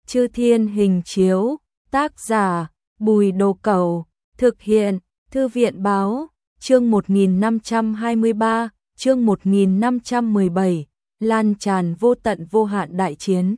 Chư Thiên Hình Chiếu, tác giả Bùi Đồ Cẩu, thực hiện Thư viện Báo, chương 1523, chương 1517, lan tràn vô tận vô hạn đại chiến.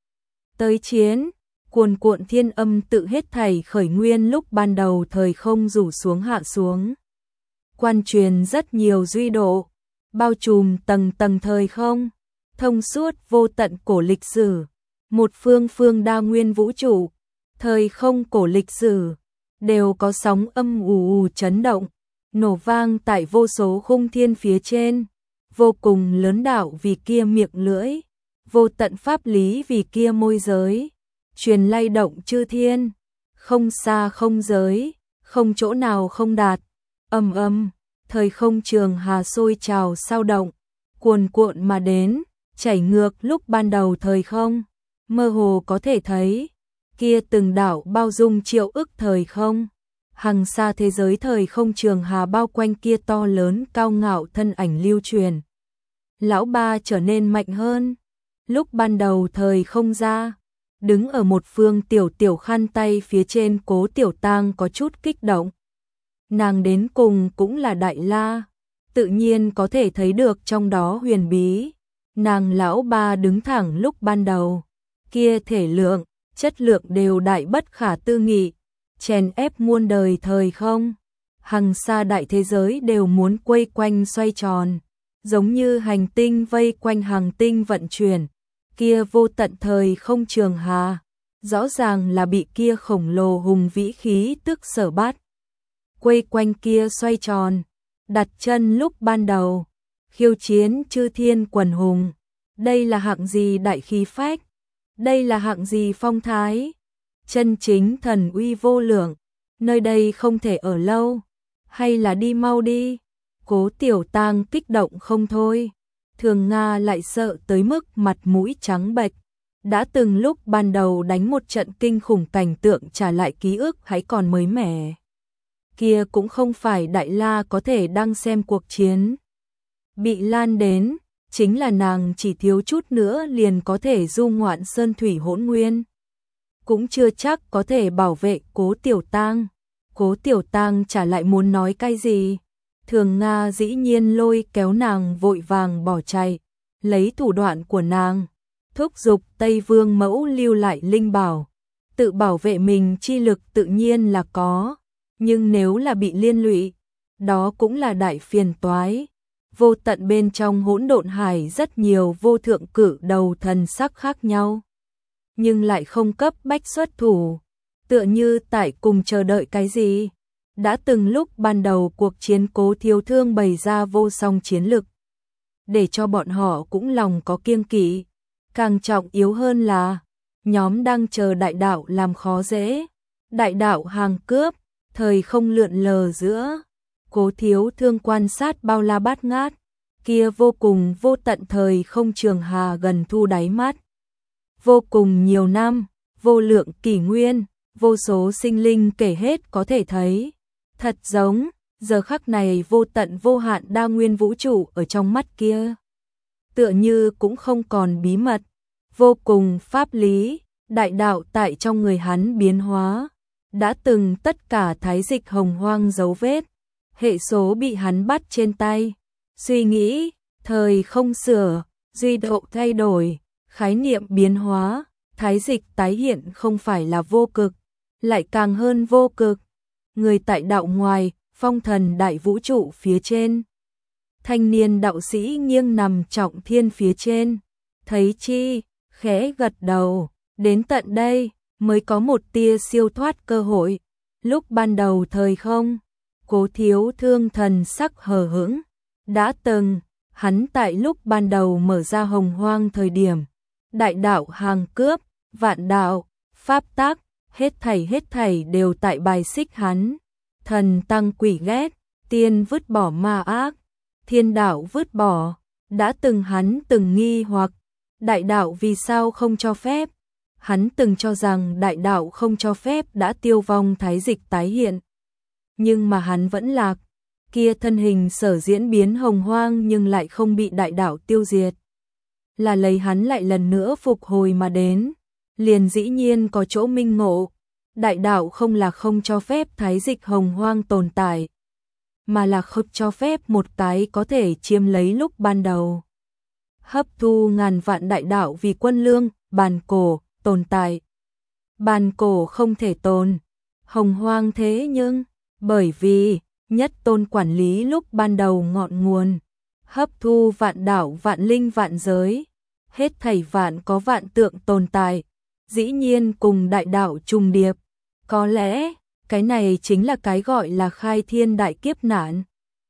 Tới chiến, cuồn cuộn thiên âm tự hết thảy khởi nguyên lúc ban đầu thời không rủ xuống hạ xuống. Quan truyền rất nhiều duy độ, bao trùm tầng tầng thời không, thông suốt vô tận cổ lịch sử, một phương phương đa nguyên vũ trụ, thời không cổ lịch sử, đều có sóng âm ù ù chấn động, nổ vang tại vô số khung thiên phía trên, vô cùng lớn đạo vì kia miệng lưỡi, vô tận pháp lý vì kia môi giới, truyền lay động chư thiên, không xa không giới, không chỗ nào không đạt, ầm ầm, thời không trường hà sôi trào sao động, cuồn cuộn mà đến, chảy ngược lúc ban đầu thời không, mơ hồ có thể thấy, kia từng đảo bao dung triệu ức thời không, hằng xa thế giới thời không trường hà bao quanh kia to lớn cao ngạo thân ảnh lưu truyền. Lão ba trở nên mạnh hơn, lúc ban đầu thời không ra, đứng ở một phương tiểu tiểu khăn tay phía trên Cố Tiểu Tang có chút kích động. Nàng đến cùng cũng là đại la, tự nhiên có thể thấy được trong đó huyền bí. Nàng lão ba đứng thẳng lúc ban đầu, kia thể lượng, chất lượng đều đại bất khả tư nghị, chèn ép muôn đời thời không. Hằng xa đại thế giới đều muốn quay quanh xoay tròn, giống như hành tinh vây quanh hành tinh vận chuyển, kia vô tận thời không trường hà, rõ ràng là bị kia khổng lồ hùng vĩ khí tức sở bắt. Quay quanh kia xoay tròn, đặt chân lúc ban đầu, khiêu chiến chư thiên quần hùng, đây là hạng gì đại khí phách, đây là hạng gì phong thái, chân chính thần uy vô lượng, nơi đây không thể ở lâu, hay là đi mau đi. Cố Tiểu Tang kích động không thôi, Thường Nga lại sợ tới mức mặt mũi trắng bệch, đã từng lúc ban đầu đánh một trận kinh khủng cảnh tượng trả lại ký ức hãy còn mới mẻ. Kia cũng không phải đại la có thể đang xem cuộc chiến. Bị lan đến, chính là nàng chỉ thiếu chút nữa liền có thể du ngoạn sơn thủy hỗn nguyên. Cũng chưa chắc có thể bảo vệ Cố Tiểu Tang. Cố Tiểu Tang trả lại muốn nói cái gì. Thường Nga dĩ nhiên lôi kéo nàng vội vàng bỏ chạy, lấy thủ đoạn của nàng, thúc giục Tây Vương mẫu lưu lại linh bảo. Tự bảo vệ mình chi lực tự nhiên là có, nhưng nếu là bị liên lụy, đó cũng là đại phiền toái. Vô tận bên trong hỗn độn hải rất nhiều vô thượng cử đầu thần sắc khác nhau, nhưng lại không cấp bách xuất thủ, tựa như tại cùng chờ đợi cái gì. Đã từng lúc ban đầu cuộc chiến Cố Thiếu Thương bày ra vô song chiến lực, để cho bọn họ cũng lòng có kiêng kỵ. Càng trọng yếu hơn là, nhóm đang chờ đại đạo làm khó dễ, đại đạo hàng cướp, thời không lượn lờ giữa. Cố Thiếu Thương quan sát bao la bát ngát, kia vô cùng vô tận thời không trường hà gần thu đáy mắt. Vô cùng nhiều năm, vô lượng kỷ nguyên, vô số sinh linh kể hết có thể thấy. Thật giống, giờ khắc này vô tận vô hạn đa nguyên vũ trụ ở trong mắt kia. Tựa như cũng không còn bí mật, vô cùng pháp lý, đại đạo tại trong người hắn biến hóa. Đã từng tất cả thái dịch hồng hoang dấu vết, hệ số bị hắn bắt trên tay. Suy nghĩ, thời không sửa, duy độ thay đổi, khái niệm biến hóa, thái dịch tái hiện không phải là vô cực, lại càng hơn vô cực. Người tại đạo ngoài, phong thần đại vũ trụ phía trên. Thanh niên đạo sĩ nghiêng nằm trọng thiên phía trên. Thấy chi, khẽ gật đầu, đến tận đây mới có một tia siêu thoát cơ hội. Lúc ban đầu thời không, Cố Thiếu Thương thần sắc hờ hững. Đã từng, hắn tại lúc ban đầu mở ra hồng hoang thời điểm, đại đạo hàng cướp, vạn đạo, pháp tắc, hết thảy đều tại bài xích hắn. Thần tăng quỷ ghét, tiên vứt bỏ ma ác, thiên đạo vứt bỏ. Đã từng hắn từng nghi hoặc, đại đạo vì sao không cho phép. Hắn từng cho rằng đại đạo không cho phép đã tiêu vong thái dịch tái hiện. Nhưng mà hắn vẫn lạc, kia thân hình sở diễn biến hồng hoang nhưng lại không bị đại đạo tiêu diệt. Là lấy hắn lại lần nữa phục hồi mà đến. liền dĩ nhiên có chỗ minh ngộ. Đại đạo không là không cho phép thái dịch hồng hoang tồn tại, mà là không cho phép một cái có thể chiếm lấy lúc ban đầu. Hấp thu ngàn vạn đại đạo vì quân lương, bàn cổ, tồn tại. Bàn cổ không thể tồn, hồng hoang thế nhưng, bởi vì, nhất tôn quản lý lúc ban đầu ngọn nguồn, hấp thu vạn đạo vạn linh vạn giới, hết thảy vạn có vạn tượng tồn tại, dĩ nhiên cùng đại đạo trùng điệp. Có lẽ, cái này chính là cái gọi là khai thiên đại kiếp nạn.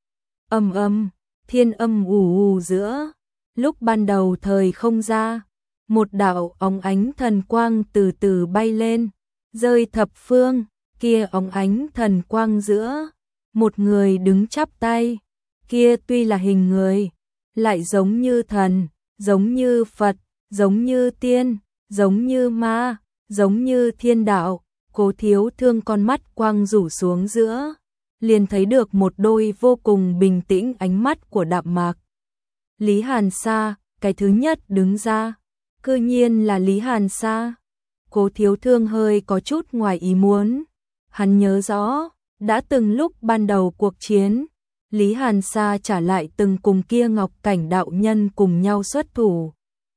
Âm âm, thiên âm ù ù giữa, lúc ban đầu thời không ra, một đạo óng ánh thần quang từ từ bay lên, rơi thập phương, kia óng ánh thần quang giữa, một người đứng chắp tay, kia tuy là hình người, lại giống như thần, giống như Phật, giống như tiên, giống như ma, giống như thiên đạo. Cố Thiếu Thương con mắt quang rủ xuống giữa, liền thấy được một đôi vô cùng bình tĩnh ánh mắt của Đạm Mạc. Lý Hàn Sa, cái thứ nhất đứng ra, cư nhiên là Lý Hàn Sa. Cố Thiếu Thương hơi có chút ngoài ý muốn, hắn nhớ rõ, đã từng lúc ban đầu cuộc chiến, Lý Hàn Sa trả lại từng cùng kia Ngọc Cảnh đạo nhân cùng nhau xuất thủ.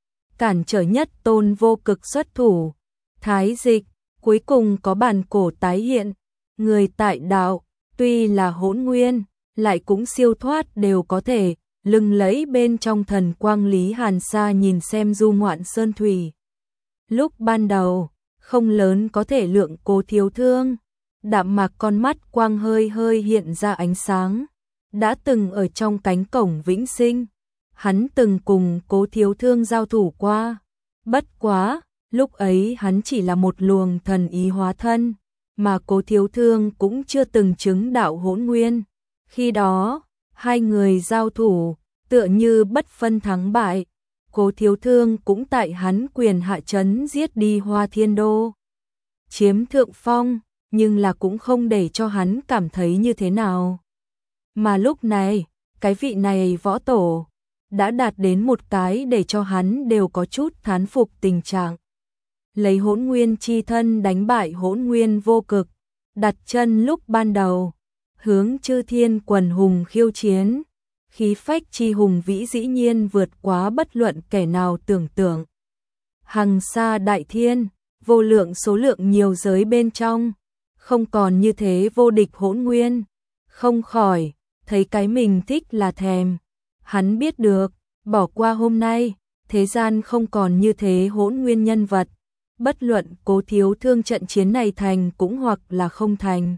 Cản trở nhất tôn vô cực xuất thủ, thái dịch, cuối cùng có bàn cổ tái hiện, người tại đạo, tuy là hỗn nguyên, lại cũng siêu thoát đều có thể, lừng lẫy bên trong thần quang. Lý Hàn Sa nhìn xem du ngoạn sơn thủy. Lúc ban đầu, không lớn có thể lượng Cố Thiếu Thương, Đạm Mạc con mắt quang hơi hơi hiện ra ánh sáng, đã từng ở trong cánh cổng vĩnh sinh, hắn từng cùng Cố Thiếu Thương giao thủ qua, bất quá, lúc ấy hắn chỉ là một luồng thần ý hóa thân, mà Cố Thiếu Thương cũng chưa từng chứng đạo hỗn nguyên. Khi đó, hai người giao thủ, tựa như bất phân thắng bại, Cố Thiếu Thương cũng tại hắn quyền hạ trấn giết đi Hoa Thiên Đô, chiếm thượng phong, nhưng là cũng không để cho hắn cảm thấy như thế nào. Mà lúc này, cái vị này võ tổ, đã đạt đến một cái để cho hắn đều có chút thán phục tình trạng. Lấy hỗn nguyên chi thân đánh bại hỗn nguyên vô cực, đặt chân lúc ban đầu, hướng chư thiên quần hùng khiêu chiến, khí phách chi hùng vĩ dĩ nhiên vượt quá bất luận kẻ nào tưởng tượng. Hằng sa đại thiên, vô lượng số lượng nhiều giới bên trong, không còn như thế vô địch hỗn nguyên, không khỏi, thấy cái mình thích là thèm. Hắn biết được, bỏ qua hôm nay, thế gian không còn như thế hỗn nguyên nhân vật. Bất luận Cố Thiếu Thương trận chiến này thành cũng hoặc là không thành.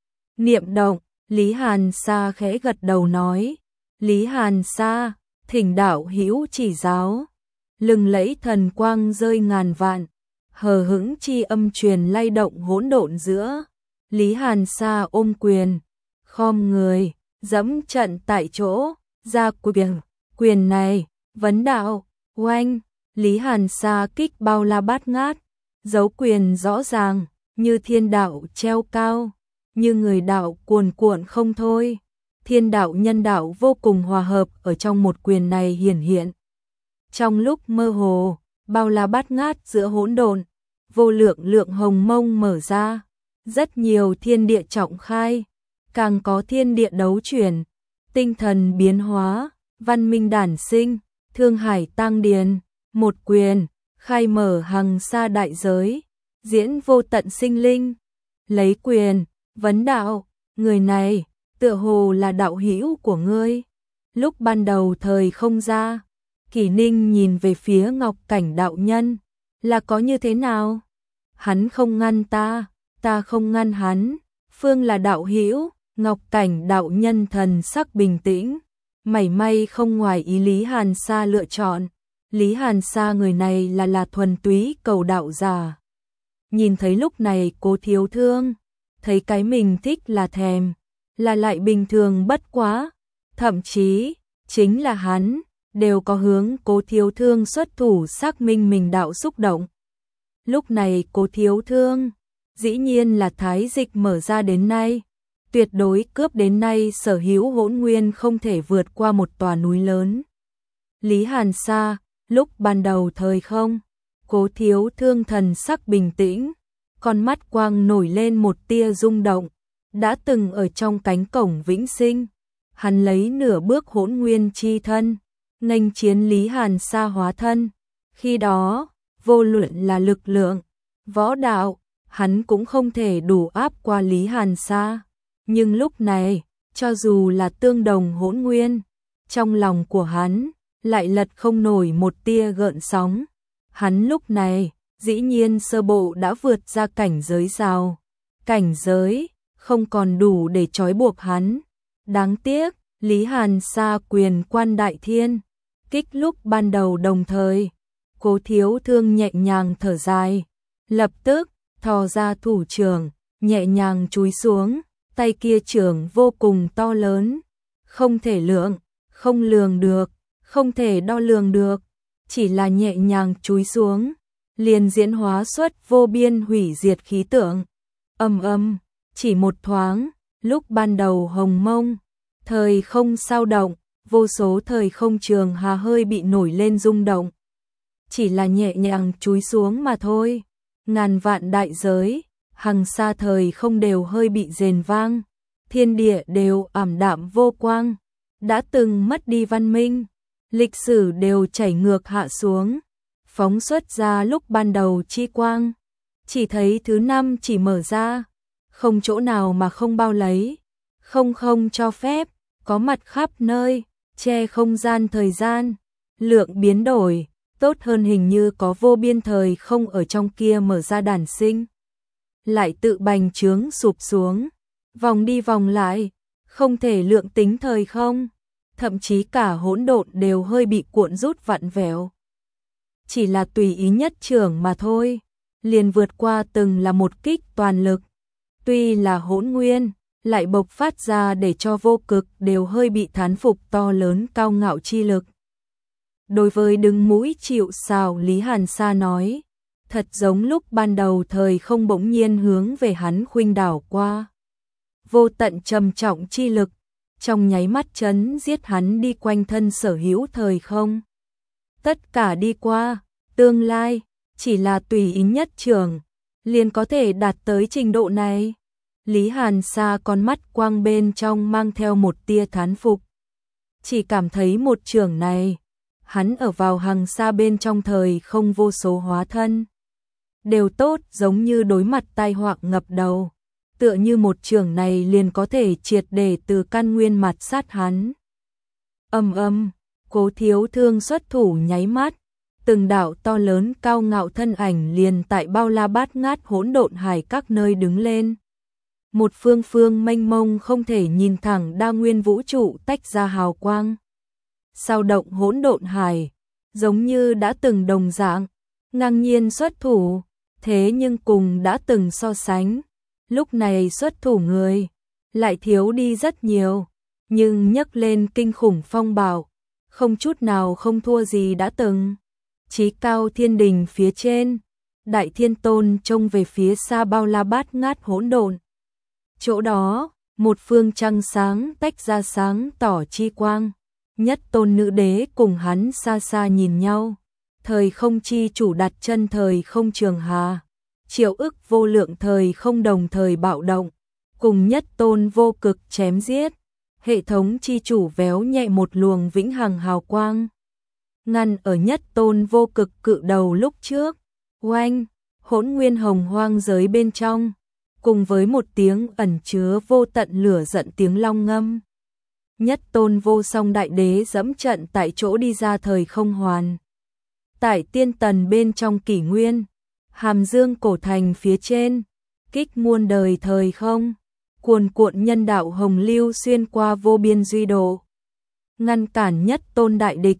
Niệm động, Lý Hàn Sa khẽ gật đầu nói, Lý Hàn Sa, thỉnh đạo hữu chỉ giáo. Lừng lẫy thần quang rơi ngàn vạn, hờ hững chi âm truyền lay động hỗn độn giữa. Lý Hàn Sa ôm quyền, khom người, dẫm trận tại chỗ, ra quyền này, vấn đạo, oanh. Lý Hàn Sa kích bao la bát ngát, dấu quyền rõ ràng, như thiên đạo treo cao, như người đạo cuồn cuộn không thôi. Thiên đạo nhân đạo vô cùng hòa hợp ở trong một quyền này hiển hiện. Trong lúc mơ hồ, bao la bát ngát giữa hỗn độn, vô lượng lượng hồng mông mở ra, rất nhiều thiên địa trọng khai, càng có thiên địa đấu chuyển, tinh thần biến hóa, văn minh đản sinh, thương hải tăng điền, một quyền, khai mở hằng sa đại giới, diễn vô tận sinh linh. Lấy quyền, vấn đạo, người này, tựa hồ là đạo hữu của ngươi. Lúc ban đầu thời không ra, Kỷ Ninh nhìn về phía Ngọc Cảnh đạo nhân, là có như thế nào? Hắn không ngăn ta, ta không ngăn hắn, phương là đạo hữu. Ngọc Cảnh đạo nhân thần sắc bình tĩnh, mảy may không ngoài ý Lý Hàn Sa lựa chọn. Lý Hàn Sa người này là thuần túy cầu đạo giả. Nhìn thấy lúc này Cố Thiếu Thương, thấy cái mình thích là thèm, là lại bình thường bất quá, thậm chí, chính là hắn, đều có hướng Cố Thiếu Thương xuất thủ xác minh mình đạo xúc động. Lúc này Cố Thiếu Thương, dĩ nhiên là thái dịch mở ra đến nay, tuyệt đối cướp đến nay sở hữu hỗn nguyên không thể vượt qua một tòa núi lớn. Lý Hàn Sa, lúc ban đầu thời không, Cố Thiếu Thương thần sắc bình tĩnh, con mắt quang nổi lên một tia rung động, đã từng ở trong cánh cổng vĩnh sinh, hắn lấy nửa bước hỗn nguyên chi thân, nghênh chiến Lý Hàn Sa hóa thân, khi đó, vô luận là lực lượng, võ đạo, hắn cũng không thể đủ áp qua Lý Hàn Sa, nhưng lúc này, cho dù là tương đồng hỗn nguyên, trong lòng của hắn lại lật không nổi một tia gợn sóng. Hắn lúc này, dĩ nhiên sơ bộ đã vượt ra cảnh giới rào. Cảnh giới, không còn đủ để trói buộc hắn. Đáng tiếc, Lý Hàn Sa quyền quan đại thiên. Kích lúc ban đầu đồng thời. Cố Thiếu Thương nhẹ nhàng thở dài. Lập tức, thò ra thủ trưởng, nhẹ nhàng chúi xuống. Tay kia trưởng vô cùng to lớn. Không thể lượng, không lường được, không thể đo lường được. Chỉ là nhẹ nhàng chúi xuống, liền diễn hóa xuất vô biên hủy diệt khí tượng. Chỉ một thoáng, lúc ban đầu hồng mông, thời không sao động, vô số thời không trường hà hơi bị nổi lên rung động. Chỉ là nhẹ nhàng chúi xuống mà thôi, ngàn vạn đại giới, hằng sa thời không đều hơi bị rền vang, thiên địa đều ảm đạm vô quang, đã từng mất đi văn minh. Lịch sử đều chảy ngược hạ xuống, phóng xuất ra lúc ban đầu chi quang, chỉ thấy thứ năm chỉ mở ra, không chỗ nào mà không bao lấy, không cho phép, có mặt khắp nơi, che không gian thời gian, lượng biến đổi, tốt hơn hình như có vô biên thời không ở trong kia mở ra đản sinh. Lại tự bành trướng sụp xuống, vòng đi vòng lại, không thể lượng tính thời không. Thậm chí cả hỗn độn đều hơi bị cuộn rút vặn vẹo. Chỉ là tùy ý nhất trưởng mà thôi, liền vượt qua từng là một kích toàn lực. Tuy là hỗn nguyên, lại bộc phát ra để cho vô cực đều hơi bị thán phục to lớn cao ngạo chi lực. Đối với đứng mũi chịu sào Lý Hàn Sa nói, thật giống lúc ban đầu thời không bỗng nhiên hướng về hắn khuynh đảo qua. Vô tận trầm trọng chi lực, trong nháy mắt chấn giết hắn đi quanh thân sở hữu thời không. Tất cả đi qua, tương lai, chỉ là tùy ý nhất trường, liền có thể đạt tới trình độ này. Lý Hàn Sa con mắt quang bên trong mang theo một tia thán phục. Chỉ cảm thấy một trường này, hắn ở vào hằng sa bên trong thời không vô số hóa thân. Đều tốt giống như đối mặt tai họa ngập đầu. Tựa như một trường này liền có thể triệt để từ căn nguyên mặt sát hắn. Cố Thiếu Thương xuất thủ nháy mắt, từng đạo to lớn cao ngạo thân ảnh liền tại bao la bát ngát hỗn độn hải các nơi đứng lên. Một phương phương mênh mông không thể nhìn thẳng đa nguyên vũ trụ tách ra hào quang. Sao động hỗn độn hải, giống như đã từng đồng dạng, ngang nhiên xuất thủ, thế nhưng cùng đã từng so sánh. Lúc này xuất thủ người, lại thiếu đi rất nhiều, nhưng nhấc lên kinh khủng phong bạo, không chút nào không thua gì đã từng. Chí cao thiên đình phía trên, Đại Thiên Tôn trông về phía xa bao la bát ngát hỗn độn. Chỗ đó, một phương trăng sáng tách ra sáng tỏ chi quang, Nhất Tôn nữ đế cùng hắn xa xa nhìn nhau, thời không chi chủ đặt chân thời không trường hà. Triệu ức vô lượng thời không đồng thời bạo động, cùng Nhất Tôn vô cực chém giết, hệ thống chi chủ véo nhẹ một luồng vĩnh hằng hào quang. Ngăn ở Nhất Tôn vô cực cự đầu lúc trước, oanh, hỗn nguyên hồng hoang giới bên trong, cùng với một tiếng ẩn chứa vô tận lửa giận tiếng long ngâm. Nhất Tôn vô song đại đế dẫm trận tại chỗ đi ra thời không hoàn. Tại tiên tần bên trong kỷ nguyên, Hàm Dương cổ thành phía trên, kích muôn đời thời không, cuồn cuộn nhân đạo hồng lưu xuyên qua vô biên duy độ. Ngăn cản Nhất Tôn đại địch,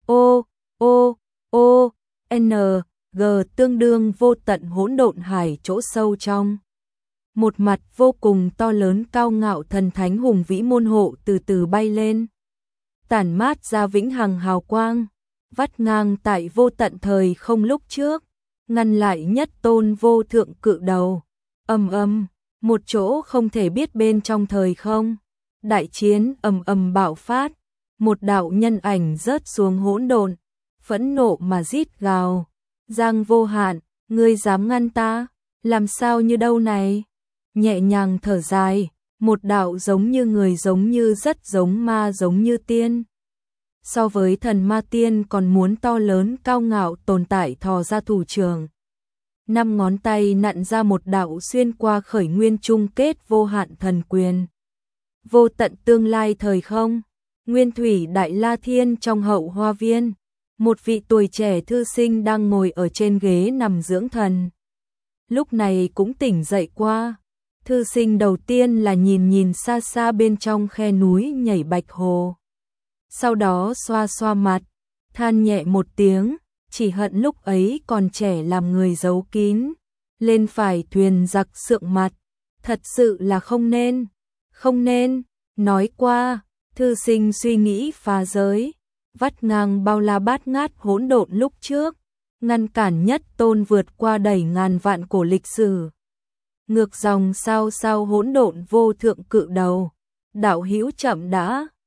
G tương đương vô tận hỗn độn hải chỗ sâu trong. Một mặt vô cùng to lớn cao ngạo thần thánh hùng vĩ môn hộ từ từ bay lên. Tản mát ra vĩnh hằng hào quang, vắt ngang tại vô tận thời không lúc trước. Ngăn lại Nhất Tôn vô thượng cự đầu. Một chỗ không thể biết bên trong thời không. Đại chiến bạo phát, một đạo nhân ảnh rớt xuống hỗn độn, phẫn nộ mà rít gào, Giang Vô Hạn, ngươi dám ngăn ta, làm sao như đâu này? Nhẹ nhàng thở dài, một đạo giống như người giống như rất giống ma giống như tiên. So với thần ma tiên còn muốn to lớn cao ngạo tồn tại thò ra thủ trường. 5 ngón tay nặn ra một đạo xuyên qua khởi nguyên chung kết vô hạn thần quyền. Vô tận tương lai thời không, Nguyên Thủy Đại La Thiên trong hậu hoa viên, một vị tuổi trẻ thư sinh đang ngồi ở trên ghế nằm dưỡng thần. Lúc này cũng tỉnh dậy qua, thư sinh đầu tiên là nhìn xa xa bên trong khe núi nhảy bạch hồ. Sau đó xoa xoa mặt, than nhẹ một tiếng, chỉ hận lúc ấy còn trẻ làm người giấu kín, lên phải thuyền giặc sượng mặt, thật sự là không nên, nói qua, thư sinh suy nghĩ phá giới, vắt ngang bao la bát ngát hỗn độn lúc trước, ngăn cản nhất tôn vượt qua đầy ngàn vạn cổ lịch sử. Ngược dòng sao sao hỗn độn vô thượng cự đầu, đạo hữu chậm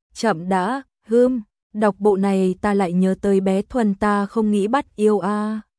đã, đọc bộ này ta lại nhớ tới bé Thuần ta không nghĩ bắt yêu a.